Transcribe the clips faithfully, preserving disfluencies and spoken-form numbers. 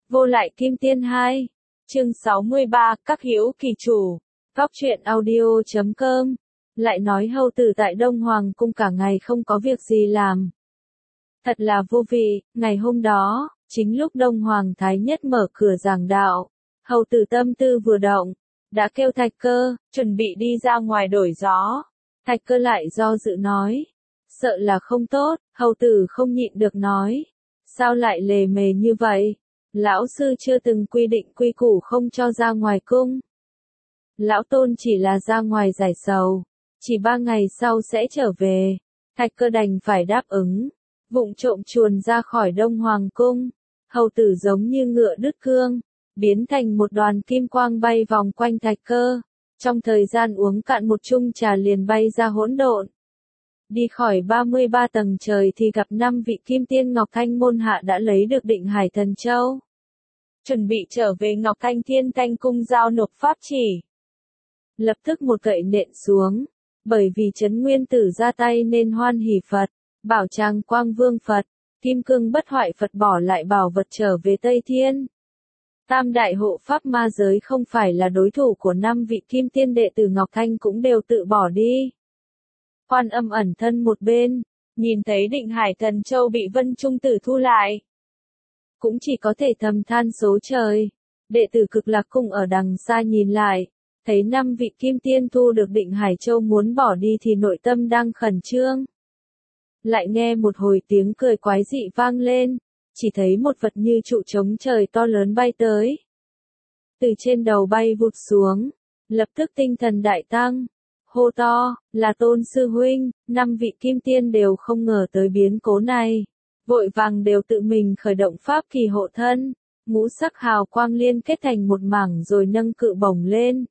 Vô lại kim tiên hai. Chương sáu mươi ba, các hữu kỳ chủ. Góc truyện audio chấm com. Lại nói hầu tử tại Đông Hoàng cung cả ngày không có việc gì làm. Thật là vô vị, ngày hôm đó, chính lúc Đông Hoàng Thái Nhất mở cửa giảng đạo. Hầu tử tâm tư vừa động, đã kêu Thạch Cơ, chuẩn bị đi ra ngoài đổi gió. Thạch Cơ lại do dự nói. Sợ là không tốt, hầu tử không nhịn được nói. Sao lại lề mề như vậy? Lão sư chưa từng quy định quy củ không cho ra ngoài cung. Lão Tôn chỉ là ra ngoài giải sầu, chỉ ba ngày sau sẽ trở về. Thạch Cơ đành phải đáp ứng, vụng trộm chuồn ra khỏi Đông Hoàng cung. Hầu tử giống như ngựa đứt cương, biến thành một đoàn kim quang bay vòng quanh Thạch Cơ. Trong thời gian uống cạn một chung trà liền bay ra hỗn độn. Đi khỏi ba mươi ba tầng trời thì gặp năm vị kim tiên Ngọc Thanh môn hạ đã lấy được Định Hải Thần Châu. Chuẩn bị trở về Ngọc Thanh Thiên Thanh cung giao nộp pháp chỉ. Lập tức một gậy nện xuống, bởi vì Trấn Nguyên Tử ra tay nên Hoan Hỷ Phật, Bảo Tràng Quang Vương Phật, Kim Cương Bất Hoại Phật bỏ lại bảo vật trở về Tây Thiên. Tam đại hộ pháp ma giới không phải là đối thủ của năm vị kim tiên đệ tử Ngọc Thanh cũng đều tự bỏ đi. Quan Âm ẩn thân một bên, nhìn thấy Định Hải Thần Châu bị Vân Trung Tử thu lại. Cũng chỉ có thể thầm than số trời. Đệ tử Cực Lạc cung ở đằng xa nhìn lại, thấy năm vị kim tiên thu được Định Hải Châu muốn bỏ đi thì nội tâm đang khẩn trương. Lại nghe một hồi tiếng cười quái dị vang lên, chỉ thấy một vật như trụ trống trời to lớn bay tới. Từ trên đầu bay vụt xuống, lập tức tinh thần đại tăng. Hô to, là Tôn sư huynh. Năm vị kim tiên đều không ngờ tới biến cố này, vội vàng đều tự mình khởi động pháp kỳ hộ thân, ngũ sắc hào quang liên kết thành một mảng rồi nâng cự bổng lên.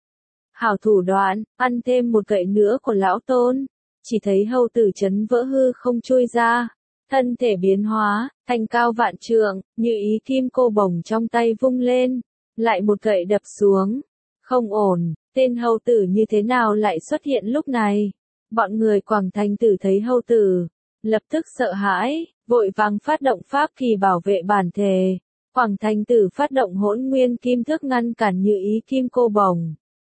Hảo thủ đoạn, ăn thêm một gậy nữa của lão Tôn, chỉ thấy hầu tử chấn vỡ hư không chui ra, thân thể biến hóa, thành cao vạn trượng, như ý kim cô bổng trong tay vung lên, lại một gậy đập xuống. Không ổn. Tên hầu tử như thế nào lại xuất hiện lúc này? Bọn người Quảng Thành Tử thấy hầu tử, lập tức sợ hãi, vội vàng phát động pháp kỳ bảo vệ bản thể. Quảng Thành Tử phát động hỗn nguyên kim thức ngăn cản như ý kim cô bổng.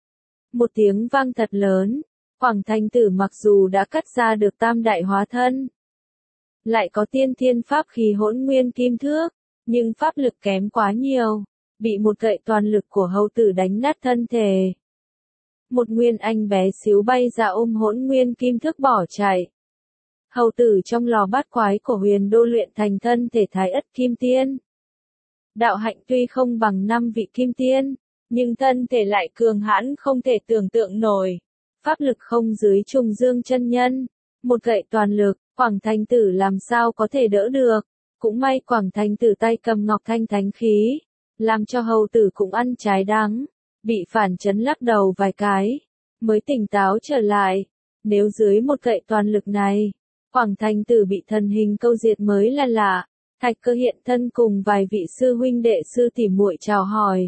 Một tiếng vang thật lớn, Quảng Thành Tử mặc dù đã cắt ra được tam đại hóa thân, lại có tiên thiên pháp khí hỗn nguyên kim thước, nhưng pháp lực kém quá nhiều, bị một gậy toàn lực của hầu tử đánh nát thân thể. Một nguyên anh bé xíu bay ra ôm hỗn nguyên kim thức bỏ chạy. Hầu tử trong lò bát quái của Huyền Đô luyện thành thân thể Thái Ất Kim Tiên. Đạo hạnh tuy không bằng năm vị kim tiên, nhưng thân thể lại cường hãn không thể tưởng tượng nổi. Pháp lực không dưới Trùng Dương chân nhân. Một gậy toàn lực, Quảng Thành Tử làm sao có thể đỡ được. Cũng may Quảng Thành Tử tay cầm Ngọc Thanh thánh khí, làm cho hầu tử cũng ăn trái đắng. Bị phản chấn lắc đầu vài cái, mới tỉnh táo trở lại. Nếu dưới một gậy toàn lực này, Quảng Thành Tử bị thần hình câu diệt mới là lạ. Thạch Cơ hiện thân cùng vài vị sư huynh đệ sư tỷ muội chào hỏi.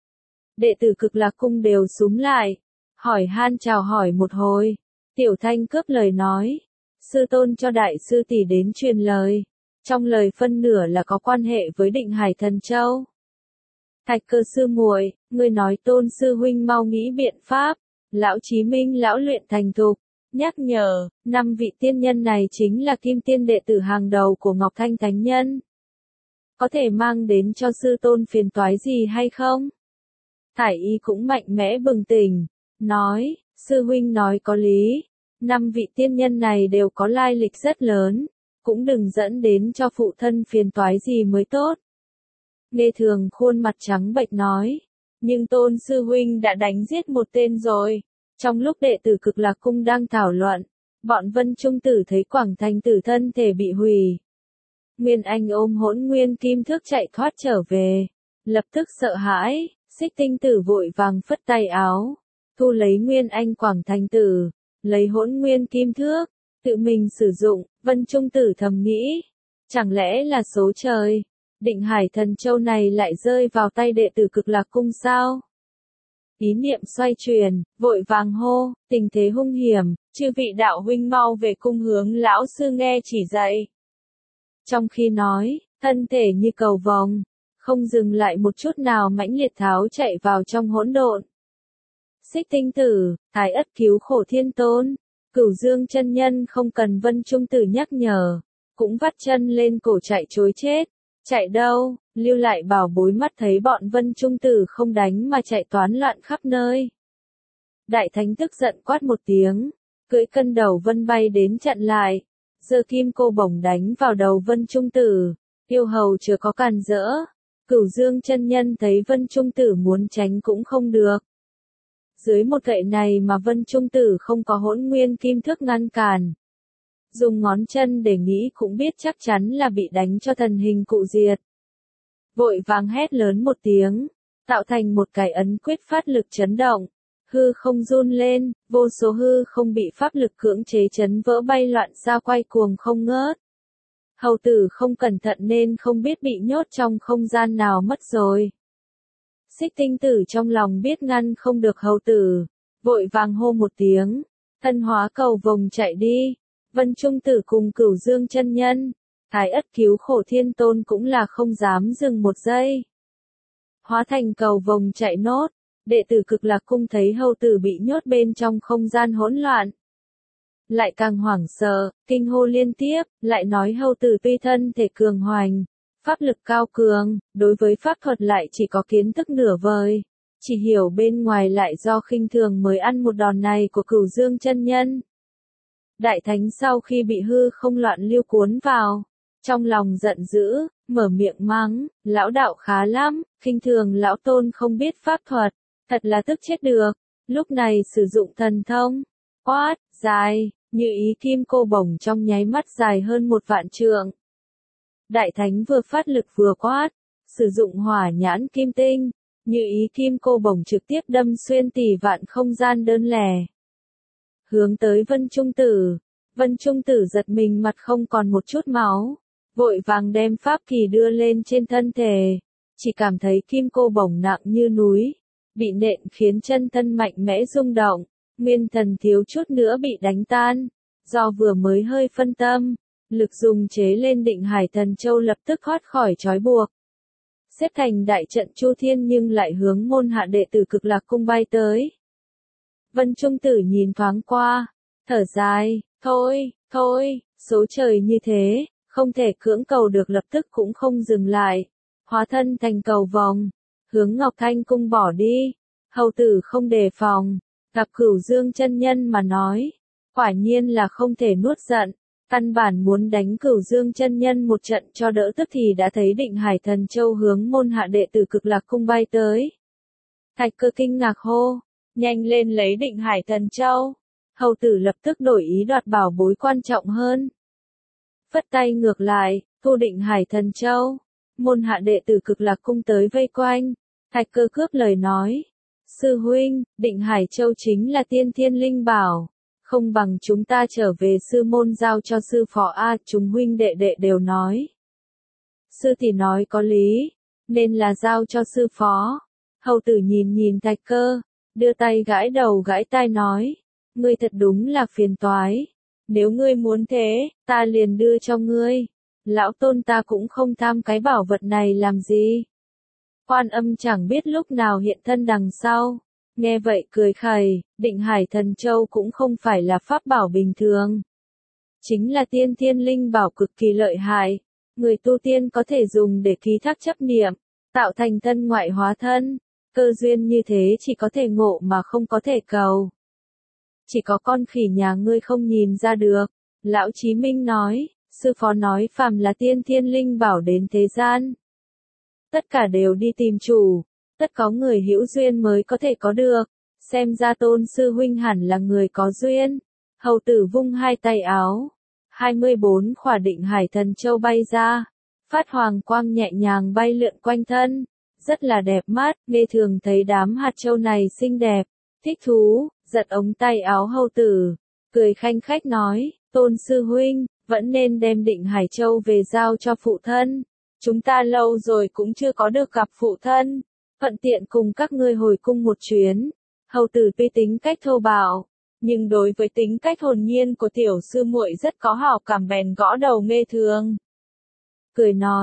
Đệ tử Cực Lạc cung đều súm lại, hỏi han chào hỏi một hồi. Tiểu Thanh cướp lời nói, sư tôn cho đại sư tỷ đến truyền lời. Trong lời phân nửa là có quan hệ với Định Hải Thần Châu. Thạch Cơ sư muội, ngươi nói Tôn sư huynh mau nghĩ biện pháp. Lão Chí Minh lão luyện thành thục, nhắc nhở, năm vị tiên nhân này chính là kim tiên đệ tử hàng đầu của Ngọc Thanh Thánh Nhân. Có thể mang đến cho sư tôn phiền toái gì hay không? Thải Y cũng mạnh mẽ bừng tỉnh, nói, sư huynh nói có lý, năm vị tiên nhân này đều có lai lịch rất lớn, cũng đừng dẫn đến cho phụ thân phiền toái gì mới tốt. Nghe Thường khuôn mặt trắng bệch nói, nhưng Tôn sư huynh đã đánh giết một tên rồi. Trong lúc đệ tử Cực Lạc cung đang thảo luận, bọn Vân Trung Tử thấy Quảng Thành Tử thân thể bị hủy. Nguyên Anh ôm hỗn nguyên kim thước chạy thoát trở về, lập tức sợ hãi, Xích Tinh Tử vội vàng phất tay áo, thu lấy Nguyên Anh Quảng Thành Tử, lấy hỗn nguyên kim thước, tự mình sử dụng. Vân Trung Tử thầm nghĩ, chẳng lẽ là số trời? Định Hải Thần Châu này lại rơi vào tay đệ tử Cực Lạc cung sao? Ý niệm xoay chuyển, vội vàng hô, tình thế hung hiểm, chư vị đạo huynh mau về cung hướng lão sư nghe chỉ dạy. Trong khi nói, thân thể như cầu vồng, không dừng lại một chút nào mãnh liệt tháo chạy vào trong hỗn độn. Xích Tinh Tử, Thái Ất cứu khổ Thiên Tôn, Cửu Dương chân nhân không cần Vân Trung Tử nhắc nhở, cũng vắt chân lên cổ chạy trối chết. Chạy đâu, lưu lại bảo bối mắt thấy bọn Vân Trung Tử không đánh mà chạy toán loạn khắp nơi. Đại Thánh tức giận quát một tiếng, cưỡi cân đầu vân bay đến chặn lại, giơ kim cô bổng đánh vào đầu Vân Trung Tử, yêu hầu chưa có càn rỡ. Cửu Dương chân nhân thấy Vân Trung Tử muốn tránh cũng không được. Dưới một gậy này mà Vân Trung Tử không có hỗn nguyên kim thước ngăn cản. Dùng ngón chân để nghĩ cũng biết chắc chắn là bị đánh cho thần hình cụ diệt. Vội vàng hét lớn một tiếng, tạo thành một cái ấn quyết phát lực chấn động. Hư không run lên, vô số hư không bị pháp lực cưỡng chế chấn vỡ bay loạn ra quay cuồng không ngớt. Hầu tử không cẩn thận nên không biết bị nhốt trong không gian nào mất rồi. Xích Tinh Tử trong lòng biết ngăn không được hầu tử, vội vàng hô một tiếng, thân hóa cầu vồng chạy đi. Vân Trung Tử cùng Cửu Dương chân nhân, Thái Ất cứu khổ Thiên Tôn cũng là không dám dừng một giây. Hóa thành cầu vồng chạy nốt, đệ tử Cực Lạc cung thấy hầu tử bị nhốt bên trong không gian hỗn loạn. Lại càng hoảng sợ, kinh hô liên tiếp, lại nói hầu tử tuy thân thể cường hoành, pháp lực cao cường, đối với pháp thuật lại chỉ có kiến thức nửa vời, chỉ hiểu bên ngoài lại do khinh thường mới ăn một đòn này của Cửu Dương chân nhân. Đại Thánh sau khi bị hư không loạn lưu cuốn vào, trong lòng giận dữ, mở miệng mắng, lão đạo khá lắm, khinh thường lão tôn không biết pháp thuật, thật là tức chết được. Lúc này sử dụng thần thông, quát, dài, như ý kim cô bổng trong nháy mắt dài hơn một vạn trượng. Đại Thánh vừa phát lực vừa quát, sử dụng hỏa nhãn kim tinh, như ý kim cô bổng trực tiếp đâm xuyên tỷ vạn không gian đơn lẻ. Hướng tới Vân Trung Tử, Vân Trung Tử giật mình mặt không còn một chút máu, vội vàng đem pháp kỳ đưa lên trên thân thể, chỉ cảm thấy kim cô bổng nặng như núi, bị nện khiến chân thân mạnh mẽ rung động, nguyên thần thiếu chút nữa bị đánh tan, do vừa mới hơi phân tâm, lực dùng chế lên Định Hải Thần Châu lập tức thoát khỏi trói buộc. Xếp thành đại trận Chu Thiên nhưng lại hướng môn hạ đệ tử Cực Lạc cung bay tới. Vân Trung Tử nhìn thoáng qua, thở dài, thôi, thôi, số trời như thế, không thể cưỡng cầu được lập tức cũng không dừng lại, hóa thân thành cầu vòng, hướng Ngọc Thanh cung bỏ đi. Hầu tử không đề phòng, gặp Cửu Dương chân nhân mà nói, quả nhiên là không thể nuốt giận, căn bản muốn đánh Cửu Dương chân nhân một trận cho đỡ tức thì đã thấy Định Hải Thần Châu hướng môn hạ đệ tử Cực Lạc cung bay tới. Thạch Cơ kinh ngạc hô, nhanh lên lấy Định Hải Thần Châu. Hầu tử lập tức đổi ý đoạt bảo bối quan trọng hơn. Phất tay ngược lại, thu Định Hải Thần Châu. Môn hạ đệ tử Cực Lạc cung tới vây quanh. Thạch Cơ cướp lời nói, sư huynh, Định Hải Châu chính là tiên thiên linh bảo, không bằng chúng ta trở về sư môn giao cho sư phó a. Chúng huynh đệ đệ đều nói. Sư tỷ nói có lý, nên là giao cho sư phó. Hầu tử nhìn nhìn Thạch Cơ, đưa tay gãi đầu gãi tai nói, ngươi thật đúng là phiền toái. Nếu ngươi muốn thế, ta liền đưa cho ngươi. Lão tôn ta cũng không tham cái bảo vật này làm gì. Quan Âm chẳng biết lúc nào hiện thân đằng sau. Nghe vậy cười khẩy, Định Hải Thần Châu cũng không phải là pháp bảo bình thường. Chính là tiên thiên linh bảo cực kỳ lợi hại. Người tu tiên có thể dùng để ký thác chấp niệm, tạo thành thân ngoại hóa thân. Cơ duyên như thế chỉ có thể ngộ mà không có thể cầu. Chỉ có con khỉ nhà ngươi không nhìn ra được. Lão Chí Minh nói, sư phó nói phàm là tiên thiên linh bảo đến thế gian. Tất cả đều đi tìm chủ, tất có người hữu duyên mới có thể có được. Xem ra tôn sư huynh hẳn là người có duyên. Hầu tử vung hai tay áo. hai mươi bốn khỏa Định Hải Thần Châu bay ra. Phát hoàng quang nhẹ nhàng bay lượn quanh thân. Rất là đẹp mắt, nghe thường thấy đám hạt châu này xinh đẹp. Thích thú, giật ống tay áo hầu tử. Cười khanh khách nói, tôn sư huynh, vẫn nên đem Định Hải Châu về giao cho phụ thân. Chúng ta lâu rồi cũng chưa có được gặp phụ thân. Thuận tiện cùng các ngươi hồi cung một chuyến. Hầu tử tuy tính cách thô bạo, nhưng đối với tính cách hồn nhiên của tiểu sư muội rất có hảo cảm bèn gõ đầu nghe thường. Cười nói,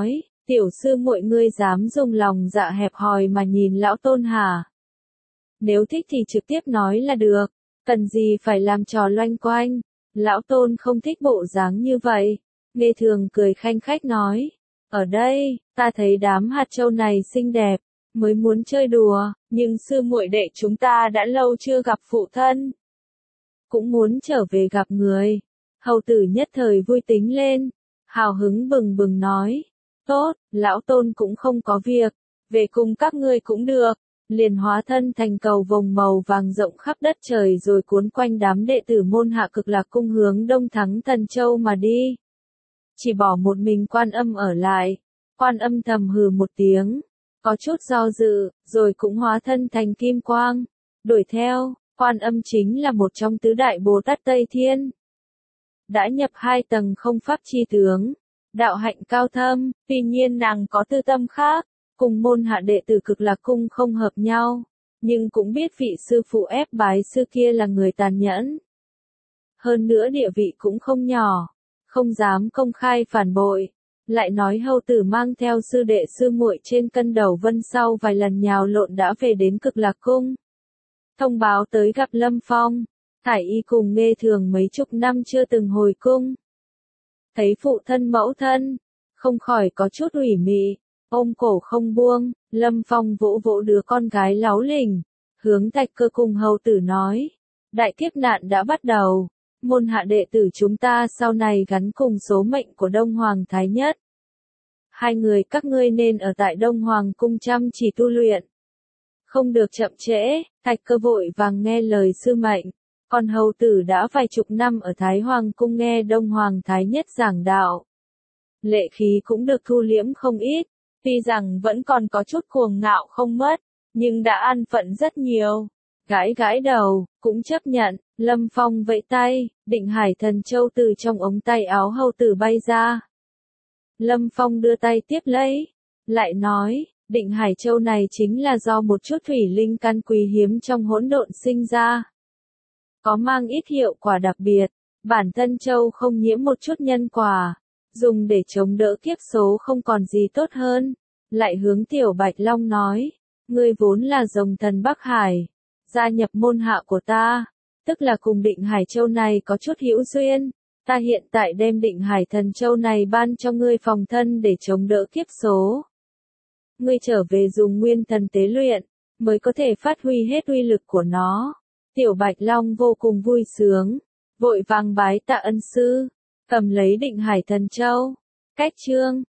Tiểu sư muội ngươi dám dùng lòng dạ hẹp hòi mà nhìn lão tôn hả? Nếu thích thì trực tiếp nói là được, cần gì phải làm trò loanh quanh. Lão tôn không thích bộ dáng như vậy. Nghe thường cười khanh khách nói. Ở đây, ta thấy đám hạt châu này xinh đẹp, mới muốn chơi đùa, nhưng sư muội đệ chúng ta đã lâu chưa gặp phụ thân. Cũng muốn trở về gặp người. Hầu tử nhất thời vui tính lên, hào hứng bừng bừng nói. Tốt, lão tôn cũng không có việc, về cùng các ngươi cũng được. Liền hóa thân thành cầu vồng màu vàng rộng khắp đất trời rồi cuốn quanh đám đệ tử môn hạ Cực Lạc cung hướng Đông Thắng Thần Châu mà đi. Chỉ bỏ một mình Quan Âm ở lại. Quan Âm thầm hừ một tiếng, có chút do dự, rồi cũng hóa thân thành kim quang, đuổi theo. Quan Âm chính là một trong tứ đại Bồ Tát Tây Thiên. Đã nhập hai tầng không pháp chi tướng, đạo hạnh cao thâm, tuy nhiên nàng có tư tâm khác, cùng môn hạ đệ tử Cực Lạc cung không hợp nhau, nhưng cũng biết vị sư phụ ép bái sư kia là người tàn nhẫn. Hơn nữa địa vị cũng không nhỏ, không dám công khai phản bội, lại nói hầu tử mang theo sư đệ sư muội trên cân đầu vân sau vài lần nhào lộn đã về đến Cực Lạc cung. Thông báo tới gặp Lâm Phong, Thải Y cùng Nghe Thường mấy chục năm chưa từng hồi cung. Thấy phụ thân mẫu thân, không khỏi có chút ủy mị, ôm cổ không buông. Lâm Phong vỗ vỗ đứa con gái láu lỉnh, hướng Thạch Cơ cùng hầu tử nói, đại kiếp nạn đã bắt đầu, môn hạ đệ tử chúng ta sau này gắn cùng số mệnh của Đông Hoàng Thái Nhất. Hai người các ngươi nên ở tại Đông Hoàng cung chăm chỉ tu luyện, không được chậm trễ. Thạch Cơ vội vàng nghe lời sư mệnh, còn hầu tử đã vài chục năm ở Thái Hoàng cung nghe Đông Hoàng Thái Nhất giảng đạo. Lệ khí cũng được thu liễm không ít, tuy rằng vẫn còn có chút cuồng ngạo không mất, nhưng đã an phận rất nhiều. Gãi gãi đầu, cũng chấp nhận. Lâm Phong vẫy tay, Định Hải Thần Châu từ trong ống tay áo hầu tử bay ra. Lâm Phong đưa tay tiếp lấy, lại nói, Định Hải Châu này chính là do một chút thủy linh căn quý hiếm trong hỗn độn sinh ra. Có mang ít hiệu quả đặc biệt, bản thân Châu không nhiễm một chút nhân quả, dùng để chống đỡ kiếp số không còn gì tốt hơn. Lại hướng Tiểu Bạch Long nói, ngươi vốn là rồng thần Bắc Hải, gia nhập môn hạ của ta, tức là cùng Định Hải Châu này có chút hữu duyên. Ta hiện tại đem Định Hải Thần Châu này ban cho ngươi phòng thân để chống đỡ kiếp số. Ngươi trở về dùng nguyên thần tế luyện, mới có thể phát huy hết uy lực của nó. Tiểu Bạch Long vô cùng vui sướng, vội vàng bái tạ ân sư, cầm lấy Định Hải Thần Châu. Cách chương